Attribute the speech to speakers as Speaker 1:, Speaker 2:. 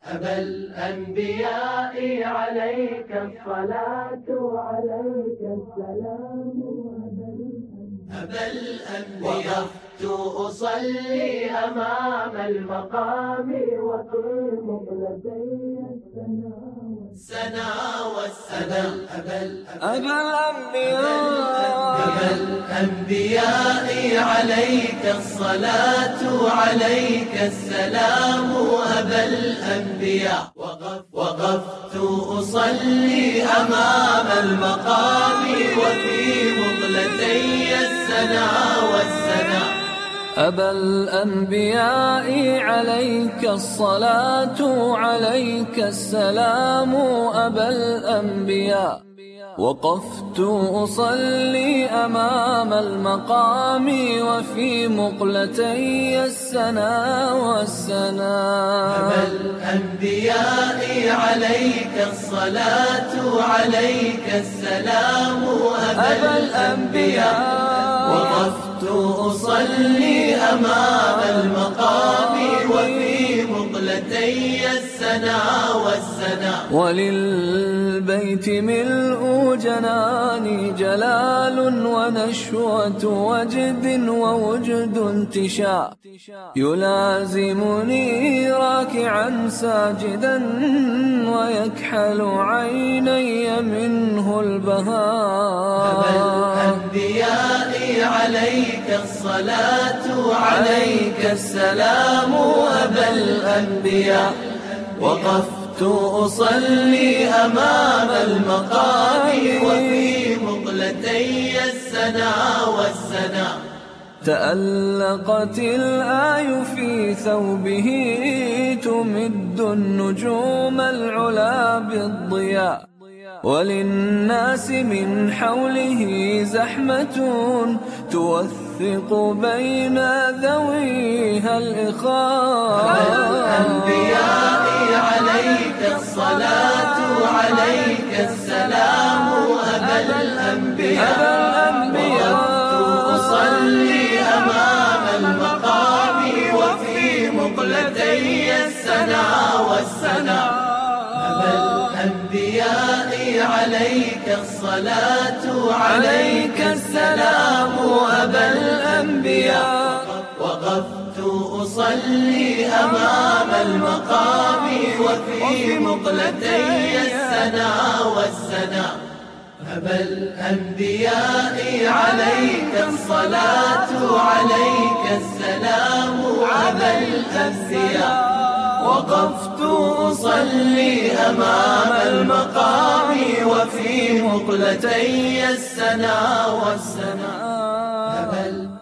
Speaker 1: أبا الأنبياء عليك الصلاة وعليك السلام. أبا الأنبياء وقفت أصلي أمام المقام وفي مقلتي السنا والسلام. أبا الأنبياء عليك الصلاة وعليك السلام. أبا الأنبياء وقفت أصلي أمام المقام وفي مقلتي السنا والسنا.
Speaker 2: أبا الأنبياء عليك الصلاة عليك السلام. أبا الأنبياء وقفت أصلي أمام المقام وفي مقلتي السنا والسنا.
Speaker 1: أبا الأنبياء عليك الصلاة عليك السلام. أبا الأنبياء وقفت أصلي أمام المقام وفي مقلتي السنا والسنا.
Speaker 2: وللبيت ملء جناني جلال ونشوة وجد ووجد انتشاء. يلازمني راكعا ساجدا ويكحل عيني منه البهاء.
Speaker 1: أبا الأنبياء عليك الصلاة عليك السلام. أبا الأنبياء وقفت أصلي أمام المقام وفي مقلتي السنا والسنا.
Speaker 2: تألقت الآي في ثوبه تمد النجوم العلا بالضياء. وللناس من حوله زحمة توثق بين ذويها الإخاء.
Speaker 1: الأنبياء عليك الصلاة عليك السلام. أبا الأنبياء وقفت أصلي أمام المقام وفي مقلتي السنا والسنا. أبا الأنبياء عليك الصلاة عليك السلام. أبا الأنبياء وقفت أصلي أمام المقام وفي مقلتي السنا والسنا. أبا الأنبياء عليك الصلاة عليك السلام. أبا الأنبياء وقفت أصلي أمام المقام وفي مقلتي السنا والسنا.